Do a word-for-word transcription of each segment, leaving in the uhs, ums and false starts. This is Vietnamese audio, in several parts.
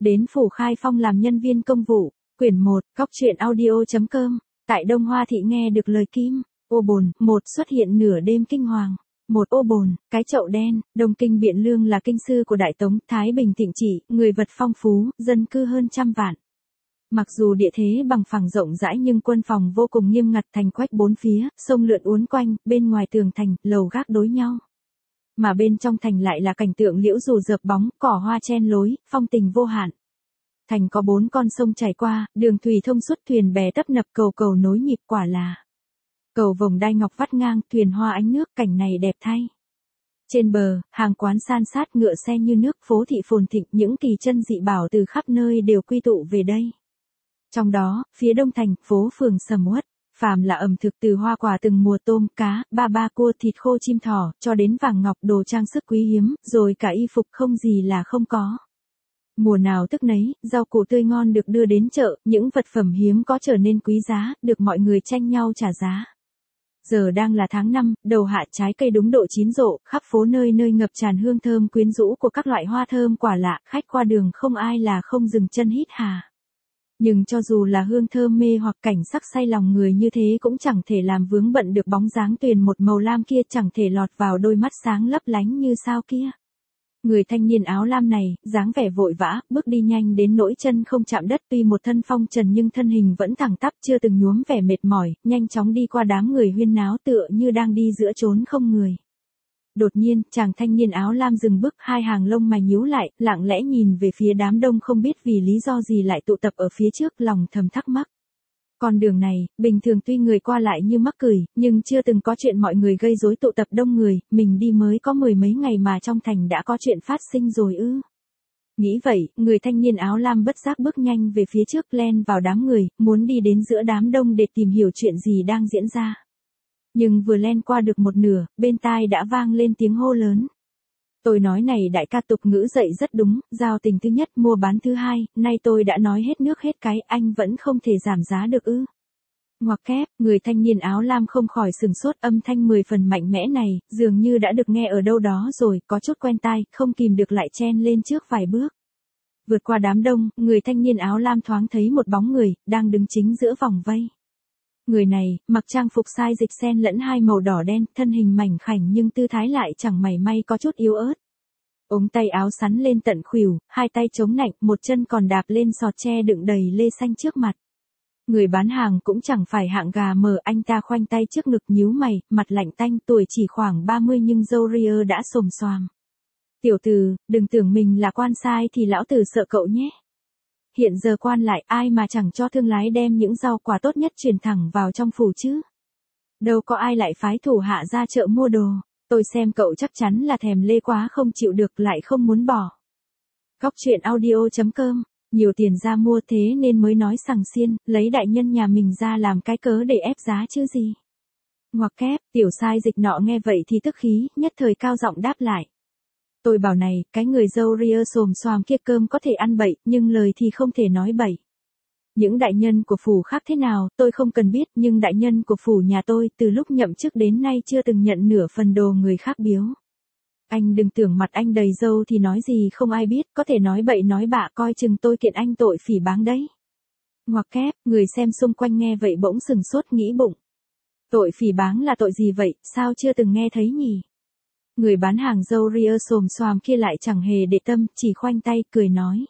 đến phủ Khai Phong làm nhân viên công vụ. Quyển một, Cóc truyện audio.com. Tại Đông Hoa Thị nghe được lời Kim Ô Bồn một xuất hiện nửa đêm kinh hoàng. Một Ô Bồn, cái chậu đen. Đông Kinh Biện Lương là kinh sư của Đại Tống, Thái Bình thịnh trị, người vật phong phú, dân cư hơn trăm vạn. Mặc dù địa thế bằng phẳng rộng rãi nhưng quân phòng vô cùng nghiêm ngặt, thành quách bốn phía, sông lượn uốn quanh, bên ngoài tường thành, lầu gác đối nhau. Mà bên trong thành lại là cảnh tượng liễu dù dợp bóng, cỏ hoa chen lối, phong tình vô hạn. Thành có bốn con sông chảy qua, đường thủy thông suốt, thuyền bè tấp nập, cầu cầu nối nhịp, quả là cầu vồng đai ngọc vắt ngang, thuyền hoa ánh nước, cảnh này đẹp thay. Trên bờ, hàng quán san sát, ngựa xe như nước, phố thị phồn thịnh, những kỳ chân dị bảo từ khắp nơi đều quy tụ về đây. Trong đó, phía đông thành, phố phường sầm uất, phàm là ẩm thực từ hoa quả từng mùa, tôm, cá, ba ba cua, thịt khô, chim thỏ, cho đến vàng ngọc, đồ trang sức quý hiếm, rồi cả y phục không gì là không có. Mùa nào tức nấy, rau củ tươi ngon được đưa đến chợ, những vật phẩm hiếm có trở nên quý giá, được mọi người tranh nhau trả giá. Giờ đang là tháng năm, đầu hạ, trái cây đúng độ chín rộ, khắp phố nơi nơi ngập tràn hương thơm quyến rũ của các loại hoa thơm quả lạ, khách qua đường không ai là không dừng chân hít hà. Nhưng cho dù là hương thơm mê hoặc cảnh sắc say lòng người như thế cũng chẳng thể làm vướng bận được bóng dáng tuyền một màu lam kia, chẳng thể lọt vào đôi mắt sáng lấp lánh như sao kia. Người thanh niên áo lam này, dáng vẻ vội vã, bước đi nhanh đến nỗi chân không chạm đất, tuy một thân phong trần nhưng thân hình vẫn thẳng tắp, chưa từng nhuốm vẻ mệt mỏi, nhanh chóng đi qua đám người huyên náo tựa như đang đi giữa chốn không người. Đột nhiên, chàng thanh niên áo lam dừng bước, hai hàng lông mày nhíu lại, lặng lẽ nhìn về phía đám đông, không biết vì lý do gì lại tụ tập ở phía trước, lòng thầm thắc mắc. Con đường này, bình thường tuy người qua lại như mắc cười, nhưng chưa từng có chuyện mọi người gây rối tụ tập đông người, mình đi mới có mười mấy ngày mà trong thành đã có chuyện phát sinh rồi ư. Nghĩ vậy, người thanh niên áo lam bất giác bước nhanh về phía trước, len vào đám người, muốn đi đến giữa đám đông để tìm hiểu chuyện gì đang diễn ra. Nhưng vừa len qua được một nửa, bên tai đã vang lên tiếng hô lớn. Tôi nói này đại ca, tục ngữ dạy rất đúng, giao tình thứ nhất, mua bán thứ hai, nay tôi đã nói hết nước hết cái, anh vẫn không thể giảm giá được ư. Ngoặc kép, người thanh niên áo lam không khỏi sừng sốt, âm thanh mười phần mạnh mẽ này, dường như đã được nghe ở đâu đó rồi, có chút quen tai, không kìm được lại chen lên trước vài bước. Vượt qua đám đông, người thanh niên áo lam thoáng thấy một bóng người, đang đứng chính giữa vòng vây. Người này, mặc trang phục sai dịch xen lẫn hai màu đỏ đen, thân hình mảnh khảnh nhưng tư thái lại chẳng mảy may có chút yếu ớt. Ống tay áo sắn lên tận khuỷu, hai tay chống nạnh, một chân còn đạp lên sọt tre đựng đầy lê xanh trước mặt. Người bán hàng cũng chẳng phải hạng gà mờ, anh ta khoanh tay trước ngực nhíu mày, mặt lạnh tanh, tuổi chỉ khoảng ba mươi nhưng râu ria đã xồm xoàm. Tiểu tử, đừng tưởng mình là quan sai thì lão tử sợ cậu nhé. Hiện giờ quan lại, ai mà chẳng cho thương lái đem những rau quả tốt nhất truyền thẳng vào trong phủ chứ. Đâu có ai lại phái thủ hạ ra chợ mua đồ, tôi xem cậu chắc chắn là thèm lê quá không chịu được lại không muốn bỏ. Cóc truyện audio.com, nhiều tiền ra mua thế nên mới nói sằng xiên, lấy đại nhân nhà mình ra làm cái cớ để ép giá chứ gì. Ngoặc kép, tiểu sai dịch nọ nghe vậy thì tức khí, nhất thời cao giọng đáp lại. Tôi bảo này, cái người râu ria xồm xoàm kia cơm có thể ăn bậy, nhưng lời thì không thể nói bậy. Những đại nhân của phủ khác thế nào, tôi không cần biết, nhưng đại nhân của phủ nhà tôi, từ lúc nhậm chức đến nay chưa từng nhận nửa phần đồ người khác biếu. Anh đừng tưởng mặt anh đầy râu thì nói gì không ai biết, có thể nói bậy nói bạ, coi chừng tôi kiện anh tội phỉ báng đấy. Ngoặc kép, người xem xung quanh nghe vậy bỗng sừng sốt, nghĩ bụng. Tội phỉ báng là tội gì vậy, sao chưa từng nghe thấy nhỉ? Người bán hàng râu ria xồm xoàm kia lại chẳng hề để tâm, chỉ khoanh tay, cười nói.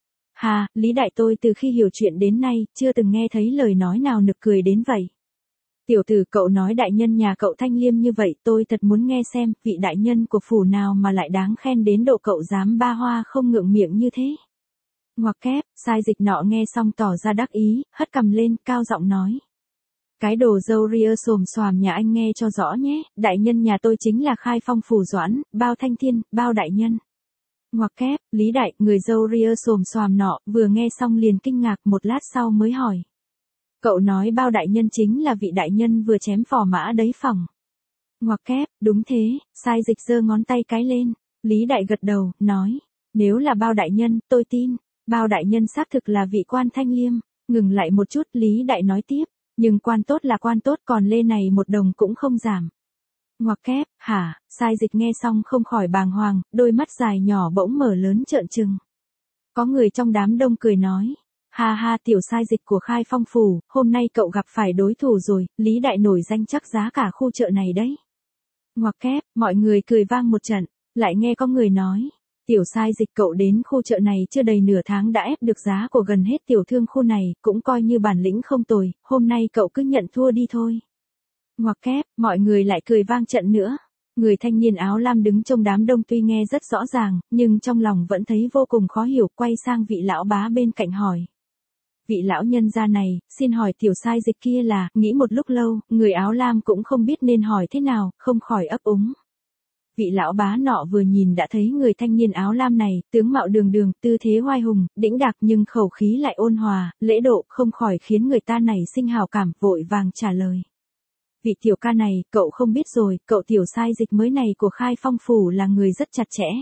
Hà, Lý đại tôi từ khi hiểu chuyện đến nay, chưa từng nghe thấy lời nói nào nực cười đến vậy. Tiểu tử, cậu nói đại nhân nhà cậu thanh liêm như vậy, tôi thật muốn nghe xem, vị đại nhân của phủ nào mà lại đáng khen đến độ cậu dám ba hoa không ngượng miệng như thế. Ngoặc kép, sai dịch nọ nghe xong tỏ ra đắc ý, hất cằm lên, cao giọng nói. Cái đồ râu ria xồm xoàm nhà anh nghe cho rõ nhé, đại nhân nhà tôi chính là Khai Phong phủ Doãn, Bao Thanh Thiên, Bao đại nhân. Ngoặc kép, Lý đại, người râu ria xồm xoàm nọ, vừa nghe xong liền kinh ngạc, một lát sau mới hỏi. Cậu nói Bao đại nhân chính là vị đại nhân vừa chém phò mã đấy phỏng. Ngoặc kép, đúng thế, sai dịch giơ ngón tay cái lên, Lý đại gật đầu, nói. Nếu là Bao đại nhân, tôi tin, Bao đại nhân xác thực là vị quan thanh liêm. Ngừng lại một chút, Lý đại nói tiếp. Nhưng quan tốt là quan tốt, còn lê này một đồng cũng không giảm. Ngoặc kép, hả, sai dịch nghe xong không khỏi bàng hoàng, đôi mắt dài nhỏ bỗng mở lớn trợn trừng. Có người trong đám đông cười nói. Ha ha, tiểu sai dịch của Khai Phong Phủ, hôm nay cậu gặp phải đối thủ rồi, Lý Đại nổi danh chắc giá cả khu chợ này đấy. Ngoặc kép, mọi người cười vang một trận, lại nghe có người nói. Tiểu sai dịch cậu đến khu chợ này chưa đầy nửa tháng đã ép được giá của gần hết tiểu thương khu này, cũng coi như bản lĩnh không tồi, hôm nay cậu cứ nhận thua đi thôi. Ngoặc kép, mọi người lại cười vang trận nữa. Người thanh niên áo lam đứng trong đám đông tuy nghe rất rõ ràng, nhưng trong lòng vẫn thấy vô cùng khó hiểu, quay sang vị lão bá bên cạnh hỏi. Vị lão nhân gia này, xin hỏi tiểu sai dịch kia là, nghĩ một lúc lâu, người áo lam cũng không biết nên hỏi thế nào, không khỏi ấp úng. Vị lão bá nọ vừa nhìn đã thấy người thanh niên áo lam này, tướng mạo đường đường, tư thế hoai hùng, đĩnh đạc nhưng khẩu khí lại ôn hòa, lễ độ, không khỏi khiến người ta nảy sinh hào cảm, vội vàng trả lời. Vị tiểu ca này, cậu không biết rồi, cậu tiểu sai dịch mới này của Khai Phong Phủ là người rất chặt chẽ.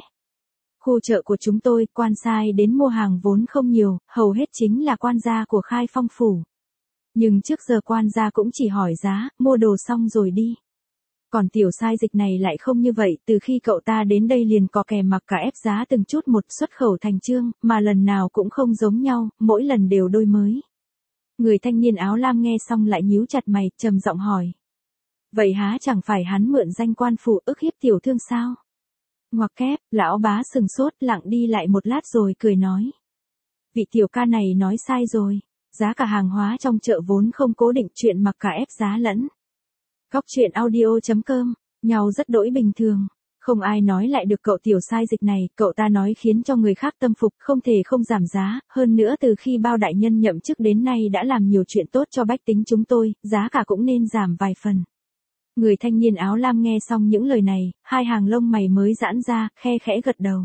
Khu chợ của chúng tôi, quan sai đến mua hàng vốn không nhiều, hầu hết chính là quan gia của Khai Phong Phủ. Nhưng trước giờ quan gia cũng chỉ hỏi giá, mua đồ xong rồi đi. Còn tiểu sai dịch này lại không như vậy, từ khi cậu ta đến đây liền có kè mặc cả ép giá từng chút một, xuất khẩu thành trương, mà lần nào cũng không giống nhau, mỗi lần đều đôi mới. Người thanh niên áo lam nghe xong lại nhíu chặt mày, trầm giọng hỏi. Vậy há chẳng phải hắn mượn danh quan phủ ức hiếp tiểu thương sao? Ngoặc kép, lão bá sừng sốt, lặng đi lại một lát rồi cười nói. Vị tiểu ca này nói sai rồi, giá cả hàng hóa trong chợ vốn không cố định, chuyện mặc cả ép giá lẫn. Góc truyện audio chấm com, nhau rất đỗi bình thường, không ai nói lại được cậu tiểu sai dịch này, cậu ta nói khiến cho người khác tâm phục, không thể không giảm giá, hơn nữa từ khi bao đại nhân nhậm chức đến nay đã làm nhiều chuyện tốt cho bách tính chúng tôi, giá cả cũng nên giảm vài phần. Người thanh niên áo lam nghe xong những lời này, hai hàng lông mày mới giãn ra, khe khẽ gật đầu.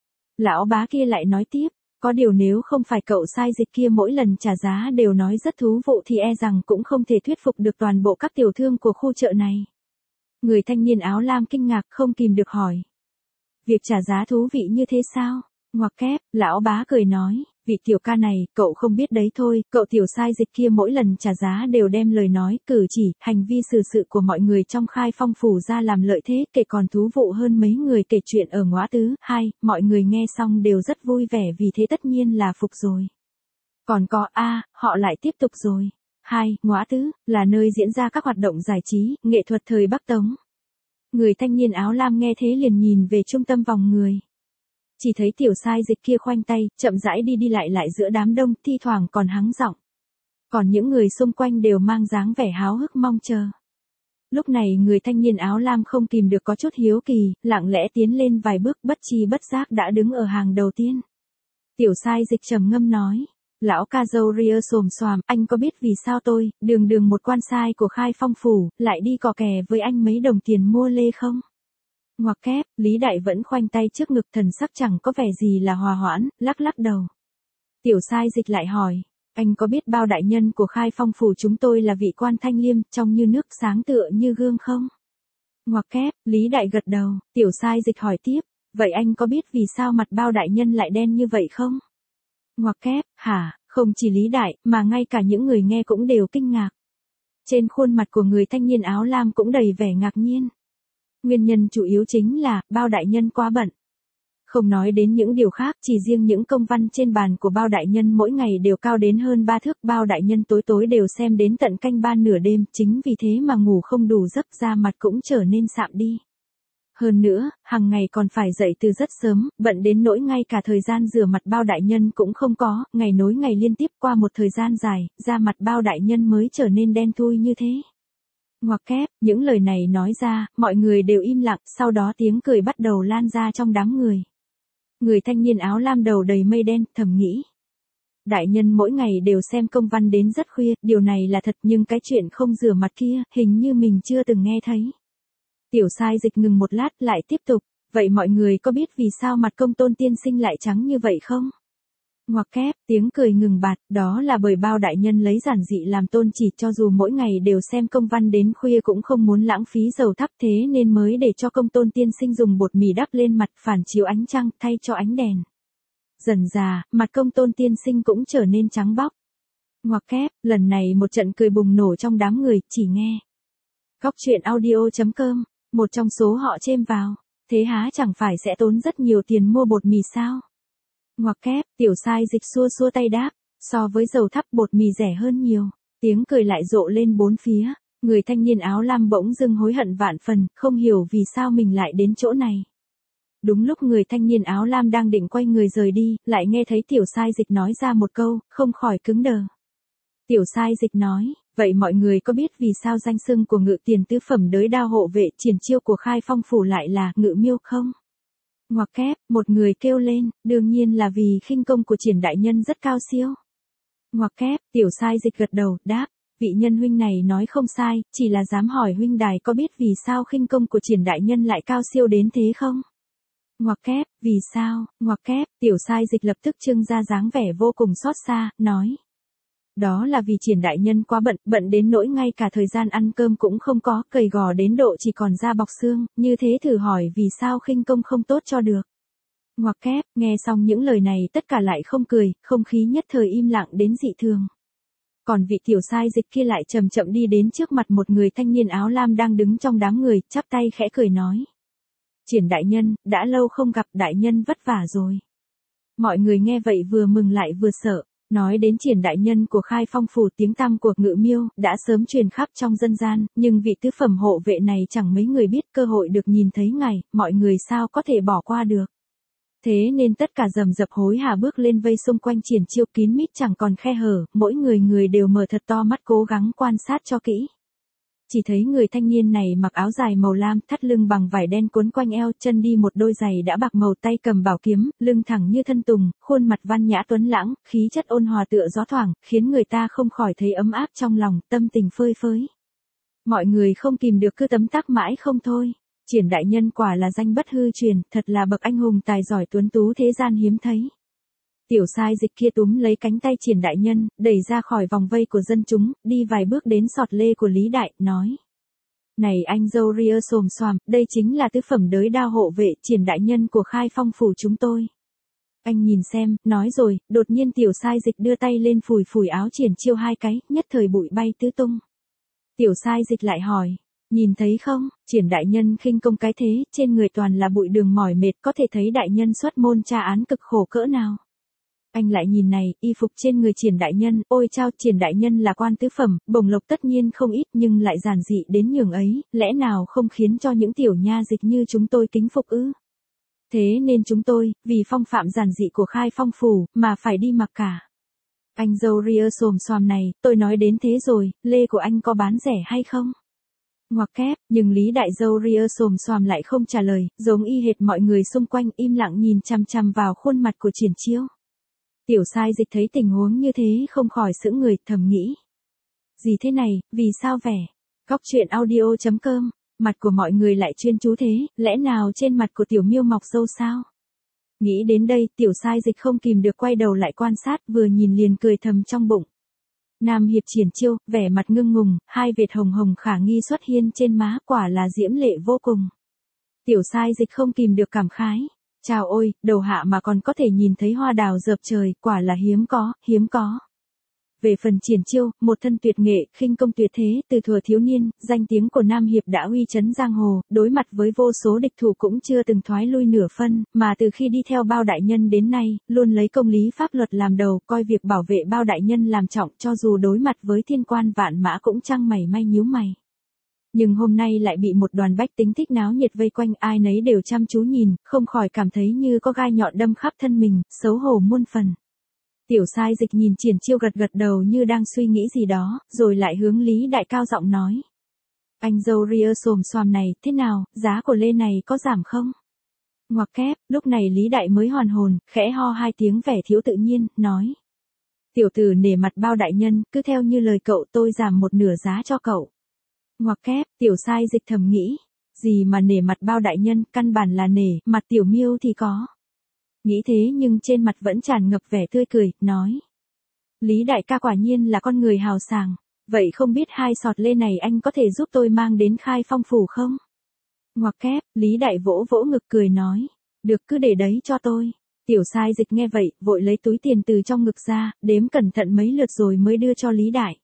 Lão bá kia lại nói tiếp, có điều nếu không phải cậu sai dịch kia mỗi lần trả giá đều nói rất thú vị thì e rằng cũng không thể thuyết phục được toàn bộ các tiểu thương của khu chợ này. Người thanh niên áo lam kinh ngạc không kìm được hỏi. Việc trả giá thú vị như thế sao? Ngoặc kép, lão bá cười nói, vị tiểu ca này, cậu không biết đấy thôi, cậu tiểu sai dịch kia mỗi lần trả giá đều đem lời nói, cử chỉ, hành vi xử sự của mọi người trong Khai Phong Phủ ra làm lợi thế, kể còn thú vị hơn mấy người kể chuyện ở ngõ tứ. Hai, mọi người nghe xong đều rất vui vẻ vì thế tất nhiên là phục rồi. Còn có a, họ lại tiếp tục rồi. Hai, ngõ tứ, là nơi diễn ra các hoạt động giải trí, nghệ thuật thời Bắc Tống. Người thanh niên áo lam nghe thế liền nhìn về trung tâm vòng người. Chỉ thấy tiểu sai dịch kia khoanh tay, chậm rãi đi đi lại lại giữa đám đông, thi thoảng còn hắng giọng. Còn những người xung quanh đều mang dáng vẻ háo hức mong chờ. Lúc này người thanh niên áo lam không kìm được có chút hiếu kỳ, lặng lẽ tiến lên vài bước, bất chi bất giác đã đứng ở hàng đầu tiên. Tiểu sai dịch trầm ngâm nói. Lão ca dâu ria xồm xoàm, anh có biết vì sao tôi, đường đường một quan sai của Khai Phong Phủ, lại đi cò kè với anh mấy đồng tiền mua lê không? Ngoặc kép, Lý Đại vẫn khoanh tay trước ngực, thần sắc chẳng có vẻ gì là hòa hoãn, lắc lắc đầu. Tiểu sai dịch lại hỏi, anh có biết bao đại nhân của Khai Phong Phủ chúng tôi là vị quan thanh liêm, trong như nước sáng tựa như gương không? Ngoặc kép, Lý Đại gật đầu, tiểu sai dịch hỏi tiếp, vậy anh có biết vì sao mặt bao đại nhân lại đen như vậy không? Ngoặc kép, hả, không chỉ Lý Đại, mà ngay cả những người nghe cũng đều kinh ngạc. Trên khuôn mặt của người thanh niên áo lam cũng đầy vẻ ngạc nhiên. Nguyên nhân chủ yếu chính là, bao đại nhân quá bận. Không nói đến những điều khác, chỉ riêng những công văn trên bàn của bao đại nhân mỗi ngày đều cao đến hơn ba thước, bao đại nhân tối tối đều xem đến tận canh ba nửa đêm, chính vì thế mà ngủ không đủ giấc, da mặt cũng trở nên sạm đi. Hơn nữa, hàng ngày còn phải dậy từ rất sớm, bận đến nỗi ngay cả thời gian rửa mặt bao đại nhân cũng không có, ngày nối ngày liên tiếp qua một thời gian dài, da mặt bao đại nhân mới trở nên đen thui như thế. Ngoặc kép, những lời này nói ra, mọi người đều im lặng, sau đó tiếng cười bắt đầu lan ra trong đám người. Người thanh niên áo lam đầu đầy mây đen, thầm nghĩ. Đại nhân mỗi ngày đều xem công văn đến rất khuya, điều này là thật, nhưng cái chuyện không rửa mặt kia, hình như mình chưa từng nghe thấy. Tiểu sai dịch ngừng một lát lại tiếp tục, vậy mọi người có biết vì sao mặt công tôn tiên sinh lại trắng như vậy không? Ngoặc kép, tiếng cười ngừng bạt, đó là bởi bao đại nhân lấy giản dị làm tôn chỉ, cho dù mỗi ngày đều xem công văn đến khuya cũng không muốn lãng phí dầu thắp, thế nên mới để cho công tôn tiên sinh dùng bột mì đắp lên mặt phản chiếu ánh trăng thay cho ánh đèn. Dần dà, mặt công tôn tiên sinh cũng trở nên trắng bóc. Ngoặc kép, lần này một trận cười bùng nổ trong đám người, chỉ nghe. Góc truyện audio chấm com, một trong số họ chêm vào, thế há chẳng phải sẽ tốn rất nhiều tiền mua bột mì sao? Ngoặc kép, tiểu sai dịch xua xua tay đáp, so với dầu thắp bột mì rẻ hơn nhiều. Tiếng cười lại rộ lên bốn phía, người thanh niên áo lam bỗng dưng hối hận vạn phần, không hiểu vì sao mình lại đến chỗ này. Đúng lúc người thanh niên áo lam đang định quay người rời đi, lại nghe thấy tiểu sai dịch nói ra một câu, không khỏi cứng đờ. Tiểu sai dịch nói, vậy mọi người có biết vì sao danh xưng của ngự tiền tứ phẩm đới đao hộ vệ triển chiêu của Khai Phong phủ lại là ngự miêu không? Ngoặc kép, một người kêu lên, đương nhiên là vì khinh công của triển đại nhân rất cao siêu. Ngoặc kép, tiểu sai dịch gật đầu, đáp, vị nhân huynh này nói không sai, chỉ là dám hỏi huynh đài có biết vì sao khinh công của triển đại nhân lại cao siêu đến thế không? Ngoặc kép, vì sao? Ngoặc kép, tiểu sai dịch lập tức trưng ra dáng vẻ vô cùng xót xa, nói. Đó là vì triển đại nhân quá bận, bận đến nỗi ngay cả thời gian ăn cơm cũng không có, gầy gò đến độ chỉ còn da bọc xương, như thế thử hỏi vì sao khinh công không tốt cho được. Ngoặc kép, nghe xong những lời này tất cả lại không cười, không khí nhất thời im lặng đến dị thường. Còn vị tiểu sai dịch kia lại chậm chậm đi đến trước mặt một người thanh niên áo lam đang đứng trong đám người, chắp tay khẽ cười nói. Triển đại nhân, đã lâu không gặp, đại nhân vất vả rồi. Mọi người nghe vậy vừa mừng lại vừa sợ. Nói đến triển đại nhân của Khai Phong phủ, tiếng tăm của ngự miêu đã sớm truyền khắp trong dân gian, nhưng vị tứ phẩm hộ vệ này chẳng mấy người biết, cơ hội được nhìn thấy ngài, mọi người sao có thể bỏ qua được. Thế nên tất cả rầm rập hối hả bước lên vây xung quanh triển chiêu, kín mít chẳng còn khe hở, mỗi người người đều mở thật to mắt cố gắng quan sát cho kỹ. Chỉ thấy người thanh niên này mặc áo dài màu lam, thắt lưng bằng vải đen cuốn quanh eo, chân đi một đôi giày đã bạc màu, tay cầm bảo kiếm, lưng thẳng như thân tùng, khuôn mặt văn nhã tuấn lãng, khí chất ôn hòa tựa gió thoảng, khiến người ta không khỏi thấy ấm áp trong lòng, tâm tình phơi phới. Mọi người không kìm được cứ tấm tắc mãi không thôi. Triển đại nhân quả là danh bất hư truyền, thật là bậc anh hùng tài giỏi tuấn tú thế gian hiếm thấy. Tiểu sai dịch kia túm lấy cánh tay triển đại nhân, đẩy ra khỏi vòng vây của dân chúng, đi vài bước đến sọt lê của Lý Đại, nói. Này anh dâu ria xồm xoàm, đây chính là tứ phẩm đới đao hộ vệ triển đại nhân của Khai Phong phủ chúng tôi. Anh nhìn xem, nói rồi, đột nhiên tiểu sai dịch đưa tay lên phủi phủi áo triển chiêu hai cái, nhất thời bụi bay tứ tung. Tiểu sai dịch lại hỏi. Nhìn thấy không, triển đại nhân khinh công cái thế, trên người toàn là bụi đường mỏi mệt, có thể thấy đại nhân xuất môn tra án cực khổ cỡ nào. Anh lại nhìn này, y phục trên người triển đại nhân, ôi chao, triển đại nhân là quan tứ phẩm, bổng lộc tất nhiên không ít nhưng lại giản dị đến nhường ấy, lẽ nào không khiến cho những tiểu nha dịch như chúng tôi kính phục ư? Thế nên chúng tôi, vì phong phạm giản dị của Khai Phong phủ, mà phải đi mặc cả. Anh dâu ria xồm xoàm này, tôi nói đến thế rồi, lê của anh có bán rẻ hay không? Ngoặc kép, nhưng Lý Đại dâu ria xồm xoàm lại không trả lời, giống y hệt mọi người xung quanh im lặng nhìn chằm chằm vào khuôn mặt của triển chiêu. Tiểu sai dịch thấy tình huống như thế không khỏi sững người, thầm nghĩ. Gì thế này, vì sao vẻ? Góc truyện audio chấm com, mặt của mọi người lại chuyên chú thế, lẽ nào trên mặt của tiểu miêu mọc râu sao? Nghĩ đến đây, tiểu sai dịch không kìm được quay đầu lại quan sát, vừa nhìn liền cười thầm trong bụng. Nam hiệp triển chiêu, vẻ mặt ngưng ngùng, hai vệt hồng hồng khả nghi xuất hiện trên má, quả là diễm lệ vô cùng. Tiểu sai dịch không kìm được cảm khái. Chào ôi, đầu hạ mà còn có thể nhìn thấy hoa đào dợp trời, quả là hiếm có, hiếm có. Về phần triển chiêu, một thân tuyệt nghệ, khinh công tuyệt thế, từ thuở thiếu niên, danh tiếng của Nam Hiệp đã uy chấn giang hồ, đối mặt với vô số địch thủ cũng chưa từng thoái lui nửa phân, mà từ khi đi theo Bao đại nhân đến nay, luôn lấy công lý pháp luật làm đầu, coi việc bảo vệ Bao đại nhân làm trọng, cho dù đối mặt với thiên quan vạn mã cũng chẳng mảy may nhíu mày. Nhưng hôm nay lại bị một đoàn bách tính thích náo nhiệt vây quanh, ai nấy đều chăm chú nhìn, không khỏi cảm thấy như có gai nhọn đâm khắp thân mình, xấu hổ muôn phần. Tiểu sai dịch nhìn triển chiêu gật gật đầu như đang suy nghĩ gì đó, rồi lại hướng Lý Đại cao giọng nói. Anh dâu ria xồm xoàm này, thế nào, giá của lê này có giảm không? Ngoặc kép, lúc này Lý Đại mới hoàn hồn, khẽ ho hai tiếng vẻ thiếu tự nhiên, nói. Tiểu tử nể mặt Bao đại nhân, cứ theo như lời cậu tôi giảm một nửa giá cho cậu. Ngoặc kép, tiểu sai dịch thầm nghĩ. Gì mà nể mặt Bao đại nhân, căn bản là nể, mặt tiểu miêu thì có. Nghĩ thế nhưng trên mặt vẫn tràn ngập vẻ tươi cười, nói. Lý Đại ca quả nhiên là con người hào sảng, vậy không biết hai sọt lê này anh có thể giúp tôi mang đến Khai Phong phủ không? Ngoặc kép, Lý Đại vỗ vỗ ngực cười nói. Được, cứ để đấy cho tôi. Tiểu sai dịch nghe vậy, vội lấy túi tiền từ trong ngực ra, đếm cẩn thận mấy lượt rồi mới đưa cho Lý Đại.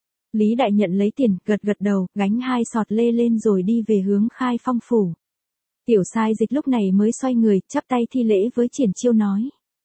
Lý Đại nhận lấy tiền, gật gật đầu, gánh hai sọt lê lên rồi đi về hướng Khai Phong phủ. Tiểu sai dịch lúc này mới xoay người, chắp tay thi lễ với triển chiêu nói.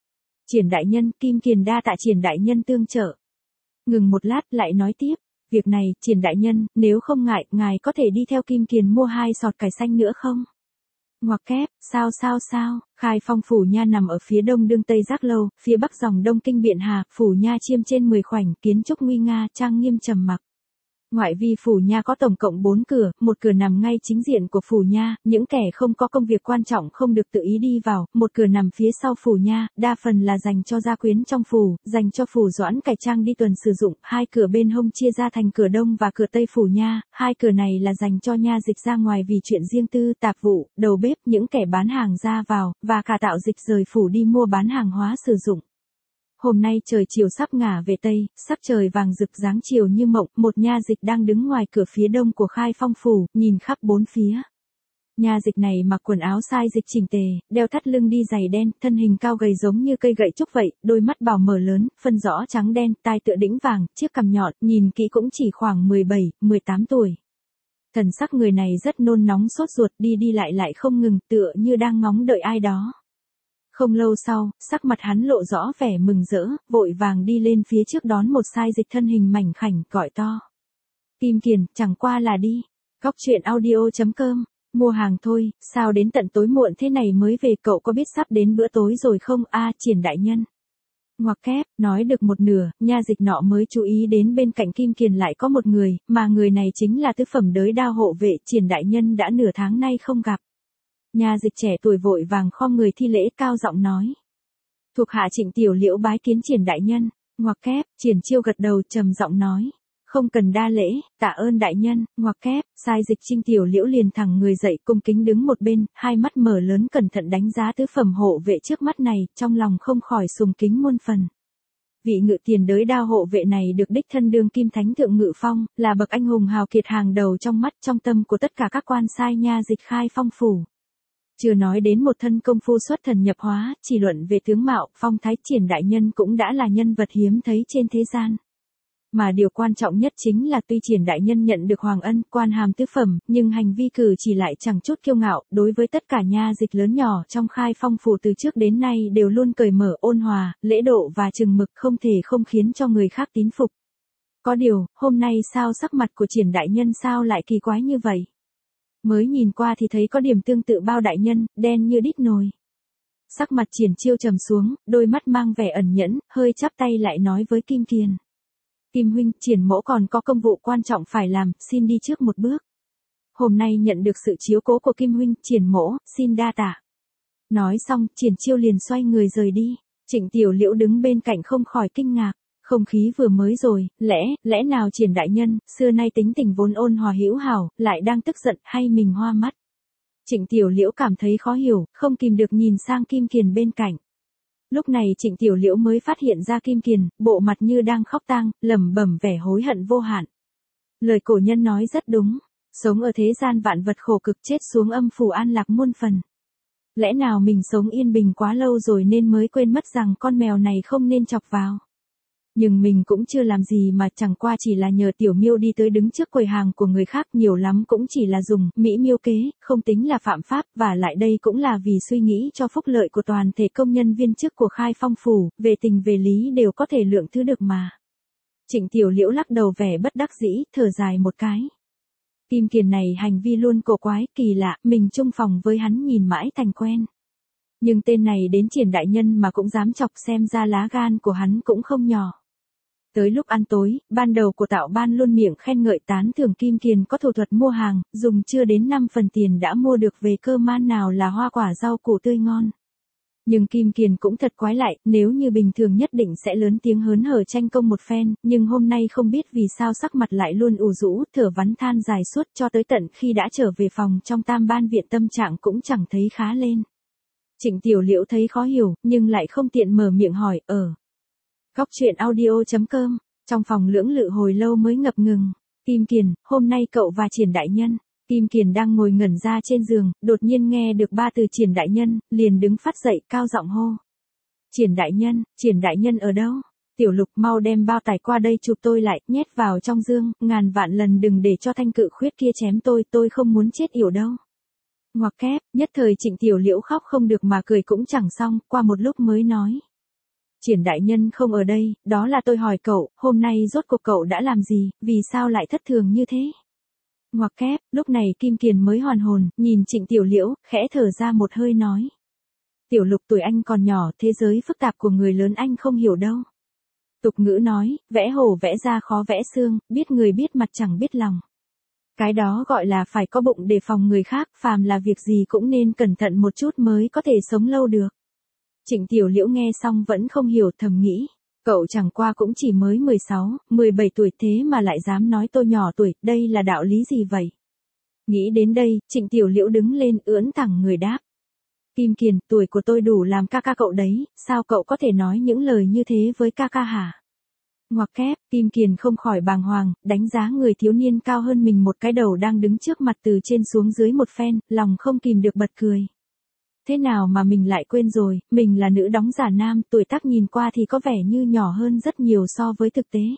Triển đại nhân, Kim Kiền đa tạ Triển đại nhân tương trợ. Ngừng một lát lại nói tiếp, việc này, Triển đại nhân, nếu không ngại, ngài có thể đi theo Kim Kiền mua hai sọt cải xanh nữa không? Ngoặc kép, sao sao sao, Khai Phong phủ nha nằm ở phía đông đương Tây Giác Lâu, phía bắc dòng Đông Kinh Biện Hà, phủ nha chiêm trên mười khoảnh, kiến trúc nguy nga, trang nghiêm trầm mặc. Ngoại vi phủ nha có tổng cộng bốn cửa, một cửa nằm ngay chính diện của phủ nha, những kẻ không có công việc quan trọng không được tự ý đi vào, một cửa nằm phía sau phủ nha, đa phần là dành cho gia quyến trong phủ, dành cho phủ doãn cải trang đi tuần sử dụng, hai cửa bên hông chia ra thành cửa đông và cửa tây phủ nha, hai cửa này là dành cho nha dịch ra ngoài vì chuyện riêng tư, tạp vụ, đầu bếp, những kẻ bán hàng ra vào, và cả tạo dịch rời phủ đi mua bán hàng hóa sử dụng. Hôm nay trời chiều sắp ngả về Tây, sắc trời vàng rực dáng chiều như mộng, một nha dịch đang đứng ngoài cửa phía đông của Khai Phong phủ, nhìn khắp bốn phía. Nha dịch này mặc quần áo sai dịch chỉnh tề, đeo thắt lưng đi giày đen, thân hình cao gầy giống như cây gậy trúc vậy, đôi mắt bảo mở lớn, phân rõ trắng đen, tai tựa đĩnh vàng, chiếc cằm nhọn, nhìn kỹ cũng chỉ khoảng mười bảy, mười tám tuổi. Thần sắc người này rất nôn nóng sốt ruột, đi đi lại lại không ngừng, tựa như đang ngóng đợi ai đó. Không lâu sau, sắc mặt hắn lộ rõ vẻ mừng rỡ, vội vàng đi lên phía trước đón một sai dịch thân hình mảnh khảnh, gọi to. Kim Kiền, chẳng qua là đi. Góc truyện audio chấm com, mua hàng thôi, sao đến tận tối muộn thế này mới về, cậu có biết sắp đến bữa tối rồi không? A, Triển đại nhân. Ngoặc kép, nói được một nửa, nha dịch nọ mới chú ý đến bên cạnh Kim Kiền lại có một người, mà người này chính là tứ phẩm đới đao hộ vệ, Triển đại nhân đã nửa tháng nay không gặp. Nha dịch trẻ tuổi vội vàng khom người thi lễ, cao giọng nói. Thuộc hạ Trịnh Tiểu Liễu bái kiến Triển đại nhân. Ngoặc kép, Triển Chiêu gật đầu trầm giọng nói. Không cần đa lễ, tạ ơn đại nhân. Ngoặc kép, sai dịch Trịnh Tiểu Liễu liền thẳng người dậy, cung kính đứng một bên, hai mắt mở lớn cẩn thận đánh giá tứ phẩm hộ vệ trước mắt này, trong lòng không khỏi sùng kính muôn phần. Vị ngự tiền đới đao hộ vệ này được đích thân đương kim thánh thượng Ngự Phong, là bậc anh hùng hào kiệt hàng đầu trong mắt trong tâm của tất cả các quan sai nha dịch Khai Phong phủ. Chưa nói đến một thân công phu xuất thần nhập hóa, chỉ luận về tướng mạo, phong thái, Triển đại nhân cũng đã là nhân vật hiếm thấy trên thế gian. Mà điều quan trọng nhất chính là tuy Triển đại nhân nhận được hoàng ân, quan hàm tứ phẩm, nhưng hành vi cử chỉ lại chẳng chút kiêu ngạo, đối với tất cả nha dịch lớn nhỏ trong Khai Phong phủ từ trước đến nay đều luôn cởi mở, ôn hòa, lễ độ và chừng mực, không thể không khiến cho người khác tín phục. Có điều, hôm nay sao sắc mặt của Triển đại nhân sao lại kỳ quái như vậy? Mới nhìn qua thì thấy có điểm tương tự Bao đại nhân, đen như đít nồi. Sắc mặt Triển Chiêu trầm xuống, đôi mắt mang vẻ ẩn nhẫn, hơi chắp tay lại nói với Kim Kiền. Kim huynh, Triển mỗ còn có công vụ quan trọng phải làm, xin đi trước một bước. Hôm nay nhận được sự chiếu cố của Kim huynh, Triển mỗ, xin đa tạ. Nói xong, Triển Chiêu liền xoay người rời đi. Trịnh Tiểu Liễu đứng bên cạnh không khỏi kinh ngạc. Không khí vừa mới rồi, lẽ, lẽ nào Triển đại nhân, xưa nay tính tình vốn ôn hòa hữu hảo, lại đang tức giận hay mình hoa mắt? Trịnh Tiểu Liễu cảm thấy khó hiểu, không kìm được nhìn sang Kim Kiền bên cạnh. Lúc này Trịnh Tiểu Liễu mới phát hiện ra Kim Kiền, bộ mặt như đang khóc tang, lẩm bẩm vẻ hối hận vô hạn. Lời cổ nhân nói rất đúng, sống ở thế gian vạn vật khổ cực, chết xuống âm phủ an lạc muôn phần. Lẽ nào mình sống yên bình quá lâu rồi nên mới quên mất rằng con mèo này không nên chọc vào. Nhưng mình cũng chưa làm gì mà, chẳng qua chỉ là nhờ Tiểu Miêu đi tới đứng trước quầy hàng của người khác, nhiều lắm cũng chỉ là dùng mỹ miêu kế, không tính là phạm pháp, và lại đây cũng là vì suy nghĩ cho phúc lợi của toàn thể công nhân viên chức của Khai Phong phủ, về tình về lý đều có thể lượng thứ được mà. Trịnh Tiểu Liễu lắc đầu vẻ bất đắc dĩ, thở dài một cái. Kim Kiền này hành vi luôn cổ quái, kỳ lạ, mình chung phòng với hắn nhìn mãi thành quen. Nhưng tên này đến Triển đại nhân mà cũng dám chọc, xem ra lá gan của hắn cũng không nhỏ. Tới lúc ăn tối, ban đầu của Tạo Ban luôn miệng khen ngợi tán thưởng Kim Kiền có thủ thuật mua hàng, dùng chưa đến năm phần tiền đã mua được về cơ man nào là hoa quả rau củ tươi ngon. Nhưng Kim Kiền cũng thật quái lại, nếu như bình thường nhất định sẽ lớn tiếng hớn hở tranh công một phen, nhưng hôm nay không biết vì sao sắc mặt lại luôn ủ rũ, thở vắn than dài suốt cho tới tận khi đã trở về phòng trong Tam Ban viện tâm trạng cũng chẳng thấy khá lên. Trịnh Tiểu Liễu thấy khó hiểu, nhưng lại không tiện mở miệng hỏi, ở. Góc truyện audio chấm com, trong phòng lưỡng lự hồi lâu mới ngập ngừng. Kim Kiền, hôm nay cậu và Triển đại nhân. Kim Kiền đang ngồi ngẩn ra trên giường, đột nhiên nghe được ba từ Triển đại nhân, liền đứng phát dậy, cao giọng hô. Triển đại nhân, Triển đại nhân ở đâu? Tiểu Lục, mau đem bao tải qua đây chụp tôi lại, nhét vào trong dương, ngàn vạn lần đừng để cho thanh cự khuyết kia chém tôi, tôi không muốn chết yểu đâu. Ngoặc kép, nhất thời Trịnh Tiểu Liễu khóc không được mà cười cũng chẳng xong, qua một lúc mới nói. Triển đại nhân không ở đây, đó là tôi hỏi cậu, hôm nay rốt cuộc cậu đã làm gì, vì sao lại thất thường như thế? Ngoặc kép, lúc này Kim Kiền mới hoàn hồn, nhìn Trịnh Tiểu Liễu, khẽ thở ra một hơi nói. Tiểu Lục tuổi anh còn nhỏ, thế giới phức tạp của người lớn anh không hiểu đâu. Tục ngữ nói, vẽ hổ vẽ ra khó vẽ xương, biết người biết mặt chẳng biết lòng. Cái đó gọi là phải có bụng để phòng người khác, phàm là việc gì cũng nên cẩn thận một chút mới có thể sống lâu được. Trịnh Tiểu Liễu nghe xong vẫn không hiểu, thầm nghĩ. Cậu chẳng qua cũng chỉ mới mười sáu, mười bảy tuổi thế mà lại dám nói tôi nhỏ tuổi, đây là đạo lý gì vậy? Nghĩ đến đây, Trịnh Tiểu Liễu đứng lên ưỡn thẳng người đáp. Kim Kiền, tuổi của tôi đủ làm ca ca cậu đấy, sao cậu có thể nói những lời như thế với ca ca hả? Ngoặc kép, Kim Kiền không khỏi bàng hoàng, đánh giá người thiếu niên cao hơn mình một cái đầu đang đứng trước mặt từ trên xuống dưới một phen, lòng không kìm được bật cười. Thế nào mà mình lại quên rồi, mình là nữ đóng giả nam, tuổi tác nhìn qua thì có vẻ như nhỏ hơn rất nhiều so với thực tế.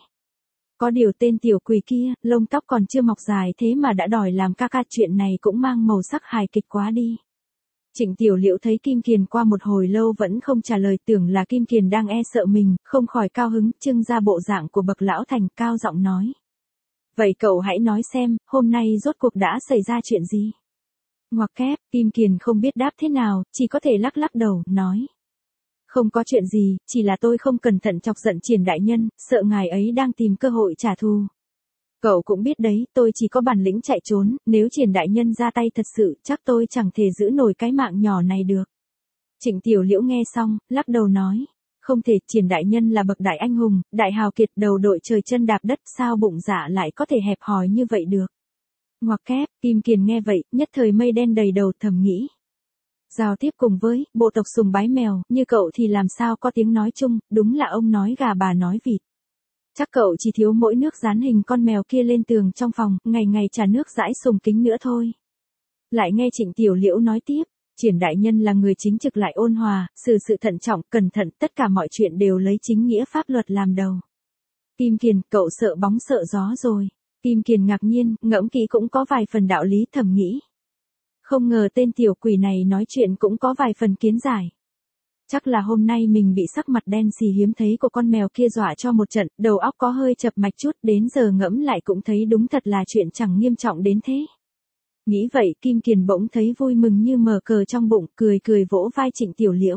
Có điều tên tiểu quỷ kia, lông tóc còn chưa mọc dài thế mà đã đòi làm ca ca, chuyện này cũng mang màu sắc hài kịch quá đi. Trịnh Tiểu Liễu thấy Kim Kiền qua một hồi lâu vẫn không trả lời, tưởng là Kim Kiền đang e sợ mình, không khỏi cao hứng, trưng ra bộ dạng của bậc lão thành, cao giọng nói. Vậy cậu hãy nói xem, hôm nay rốt cuộc đã xảy ra chuyện gì? Ngoặc kép, Kim Kiền không biết đáp thế nào, chỉ có thể lắc lắc đầu, nói. Không có chuyện gì, chỉ là tôi không cẩn thận chọc giận Triển đại nhân, sợ ngài ấy đang tìm cơ hội trả thù. Cậu cũng biết đấy, tôi chỉ có bản lĩnh chạy trốn, nếu Triển đại nhân ra tay thật sự, chắc tôi chẳng thể giữ nổi cái mạng nhỏ này được. Trịnh Tiểu Liễu nghe xong, lắc đầu nói. Không thể, Triển đại nhân là bậc đại anh hùng, đại hào kiệt, đầu đội trời chân đạp đất, sao bụng dạ lại có thể hẹp hòi như vậy được. Ngoặc kép, Kim Kiền nghe vậy, nhất thời mây đen đầy đầu, thầm nghĩ. Giao tiếp cùng với bộ tộc sùng bái mèo, như cậu thì làm sao có tiếng nói chung, đúng là ông nói gà bà nói vịt. Chắc cậu chỉ thiếu mỗi nước dán hình con mèo kia lên tường trong phòng, ngày ngày trả nước dãi sùng kính nữa thôi. Lại nghe Trịnh Tiểu Liễu nói tiếp, Triển đại nhân là người chính trực lại ôn hòa, xử sự thận trọng, cẩn thận, tất cả mọi chuyện đều lấy chính nghĩa pháp luật làm đầu. Kim Kiền, cậu sợ bóng sợ gió rồi. Kim Kiền ngạc nhiên, ngẫm kỹ cũng có vài phần đạo lý, thầm nghĩ. Không ngờ tên tiểu quỷ này nói chuyện cũng có vài phần kiến giải. Chắc là hôm nay mình bị sắc mặt đen xì hiếm thấy của con mèo kia dọa cho một trận, đầu óc có hơi chập mạch chút, đến giờ ngẫm lại cũng thấy đúng thật là chuyện chẳng nghiêm trọng đến thế. Nghĩ vậy, Kim Kiền bỗng thấy vui mừng như mở cờ trong bụng, cười cười vỗ vai Trịnh Tiểu Liễu.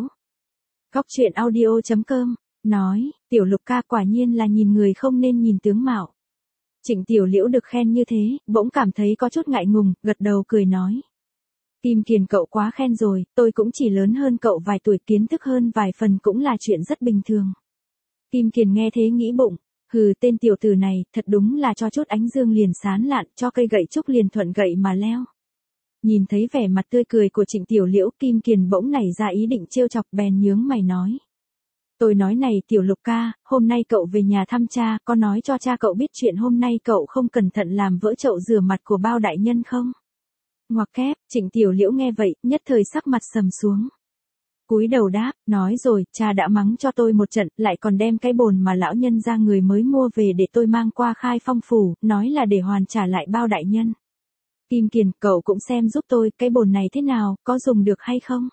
Góc truyện audio chấm com, nói, Tiểu Lục ca quả nhiên là nhìn người không nên nhìn tướng mạo. Trịnh Tiểu Liễu được khen như thế, bỗng cảm thấy có chút ngại ngùng, gật đầu cười nói. Kim Kiền cậu quá khen rồi, tôi cũng chỉ lớn hơn cậu vài tuổi, kiến thức hơn vài phần cũng là chuyện rất bình thường. Kim Kiền nghe thế nghĩ bụng, hừ, tên tiểu tử này, thật đúng là cho chút ánh dương liền sán lạn, cho cây gậy trúc liền thuận gậy mà leo. Nhìn thấy vẻ mặt tươi cười của Trịnh Tiểu Liễu, Kim Kiền bỗng nảy ra ý định trêu chọc, bèn nhướng mày nói. Tôi nói này Tiểu Lục ca, hôm nay cậu về nhà thăm cha, có nói cho cha cậu biết chuyện hôm nay cậu không cẩn thận làm vỡ chậu rửa mặt của bao đại nhân không? Ngoặc kép, Trịnh Tiểu Liễu nghe vậy, nhất thời sắc mặt sầm xuống. Cúi đầu đáp, nói rồi, cha đã mắng cho tôi một trận, lại còn đem cái bồn mà lão nhân ra người mới mua về để tôi mang qua Khai Phong phủ, nói là để hoàn trả lại bao đại nhân. Kim Kiền, cậu cũng xem giúp tôi, cái bồn này thế nào, có dùng được hay không?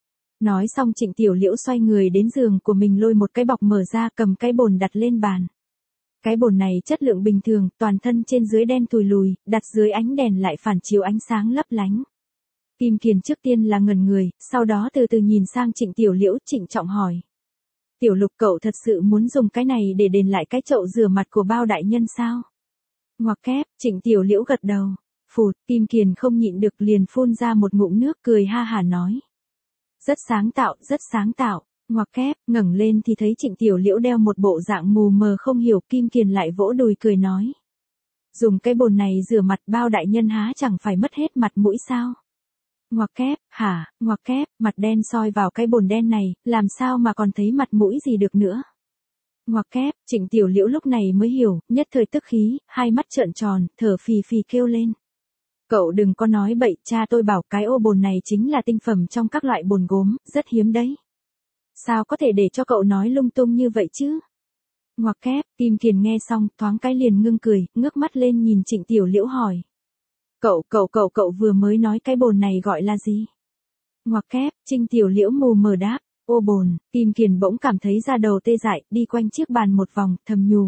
Nói xong Trịnh Tiểu Liễu xoay người đến giường của mình lôi một cái bọc mở ra, cầm cái bồn đặt lên bàn. Cái bồn này chất lượng bình thường, toàn thân trên dưới đen tùi lùi, đặt dưới ánh đèn lại phản chiếu ánh sáng lấp lánh. Kim Kiền trước tiên là ngẩn người, sau đó từ từ nhìn sang Trịnh Tiểu Liễu, trịnh trọng hỏi. Tiểu Lục cậu thật sự muốn dùng cái này để đền lại cái chậu rửa mặt của bao đại nhân sao? Ngoặc kép, Trịnh Tiểu Liễu gật đầu. Phụt, Kim Kiền không nhịn được liền phun ra một ngụm nước, cười ha hả nói. Rất sáng tạo, rất sáng tạo. Ngoặc kép, ngẩng lên thì thấy Trịnh Tiểu Liễu đeo một bộ dạng mù mờ không hiểu, Kim Kiền lại vỗ đùi cười nói. Dùng cái bồn này rửa mặt bao đại nhân há chẳng phải mất hết mặt mũi sao? Ngoặc kép, hả, ngoặc kép, mặt đen soi vào cái bồn đen này, làm sao mà còn thấy mặt mũi gì được nữa? Ngoặc kép, Trịnh Tiểu Liễu lúc này mới hiểu, nhất thời tức khí, hai mắt trợn tròn, thở phì phì kêu lên. Cậu đừng có nói bậy, cha tôi bảo cái ô bồn này chính là tinh phẩm trong các loại bồn gốm, rất hiếm đấy. Sao có thể để cho cậu nói lung tung như vậy chứ? Ngoặc kép, Kim Kiền nghe xong, thoáng cái liền ngưng cười, ngước mắt lên nhìn Trịnh Tiểu Liễu hỏi. Cậu, cậu, cậu, cậu vừa mới nói cái bồn này gọi là gì? Ngoặc kép, Trịnh Tiểu Liễu mù mờ đáp. Ô bồn, Kim Kiền bỗng cảm thấy da đầu tê dại, đi quanh chiếc bàn một vòng, thầm nhủ.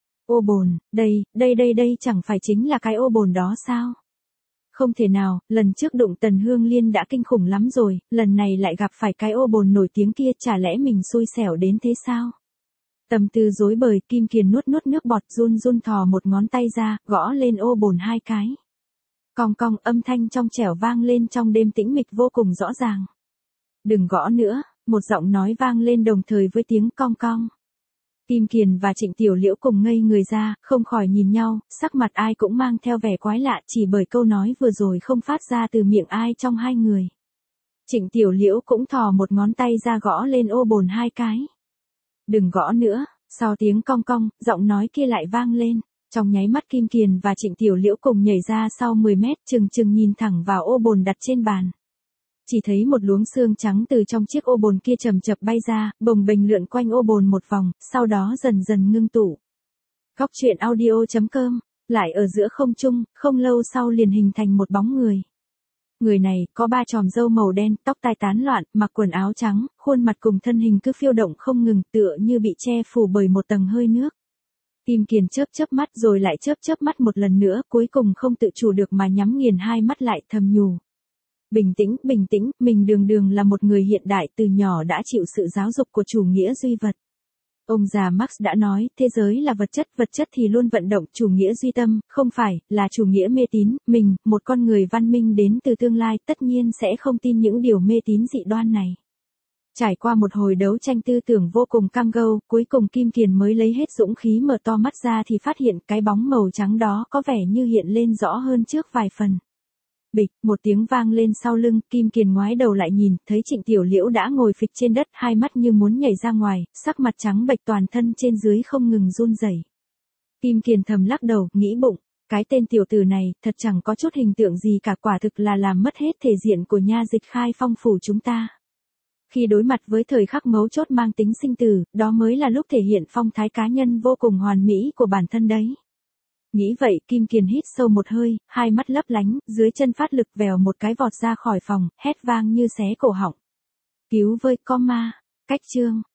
Ô bồn, đây, đây đây đây chẳng phải chính là cái ô bồn đó sao? Không thể nào, lần trước đụng Tần Hương Liên đã kinh khủng lắm rồi, lần này lại gặp phải cái ô bồn nổi tiếng kia, chả lẽ mình xui xẻo đến thế sao? Tâm tư rối bời, Kim Kiền nuốt nuốt nước bọt, run run thò một ngón tay ra, gõ lên ô bồn hai cái. Cong cong, âm thanh trong trẻo vang lên trong đêm tĩnh mịch vô cùng rõ ràng. Đừng gõ nữa, một giọng nói vang lên đồng thời với tiếng cong cong. Kim Kiền và Trịnh Tiểu Liễu cùng ngây người ra, không khỏi nhìn nhau, sắc mặt ai cũng mang theo vẻ quái lạ chỉ bởi câu nói vừa rồi không phát ra từ miệng ai trong hai người. Trịnh Tiểu Liễu cũng thò một ngón tay ra gõ lên ô bồn hai cái. Đừng gõ nữa, sau tiếng cong cong, giọng nói kia lại vang lên. Trong nháy mắt Kim Kiền và Trịnh Tiểu Liễu cùng nhảy ra sau mười mét, chừng chừng nhìn thẳng vào ô bồn đặt trên bàn. Chỉ thấy một luống xương trắng từ trong chiếc ô bồn kia chầm chập bay ra, bồng bềnh lượn quanh ô bồn một vòng, sau đó dần dần ngưng tụ. Góc truyện audio chấm com, lại ở giữa không trung, không lâu sau liền hình thành một bóng người. Người này có ba chòm râu màu đen, tóc tai tán loạn, mặc quần áo trắng, khuôn mặt cùng thân hình cứ phiêu động không ngừng, tựa như bị che phủ bởi một tầng hơi nước. Kim Kiền chớp chớp mắt rồi lại chớp chớp mắt một lần nữa, cuối cùng không tự chủ được mà nhắm nghiền hai mắt lại, thầm nhủ. Bình tĩnh, bình tĩnh, mình đường đường là một người hiện đại, từ nhỏ đã chịu sự giáo dục của chủ nghĩa duy vật. Ông già Marx đã nói, thế giới là vật chất, vật chất thì luôn vận động, chủ nghĩa duy tâm, không phải, là chủ nghĩa mê tín, mình, một con người văn minh đến từ tương lai, tất nhiên sẽ không tin những điều mê tín dị đoan này. Trải qua một hồi đấu tranh tư tưởng vô cùng cam go, cuối cùng Kim Kiền mới lấy hết dũng khí mở to mắt ra thì phát hiện cái bóng màu trắng đó có vẻ như hiện lên rõ hơn trước vài phần. Bịch, một tiếng vang lên sau lưng, Kim Kiền ngoái đầu lại nhìn, thấy Trịnh Tiểu Liễu đã ngồi phịch trên đất, hai mắt như muốn nhảy ra ngoài, sắc mặt trắng bệch, toàn thân trên dưới không ngừng run rẩy. Kim Kiền thầm lắc đầu, nghĩ bụng, cái tên tiểu tử này, thật chẳng có chút hình tượng gì cả, quả thực là làm mất hết thể diện của nha dịch Khai Phong phủ chúng ta. Khi đối mặt với thời khắc mấu chốt mang tính sinh tử, đó mới là lúc thể hiện phong thái cá nhân vô cùng hoàn mỹ của bản thân đấy. Nghĩ vậy, Kim Kiền hít sâu một hơi, hai mắt lấp lánh, dưới chân phát lực vèo một cái vọt ra khỏi phòng, hét vang như xé cổ họng. Cứu với, có ma. Cách chương.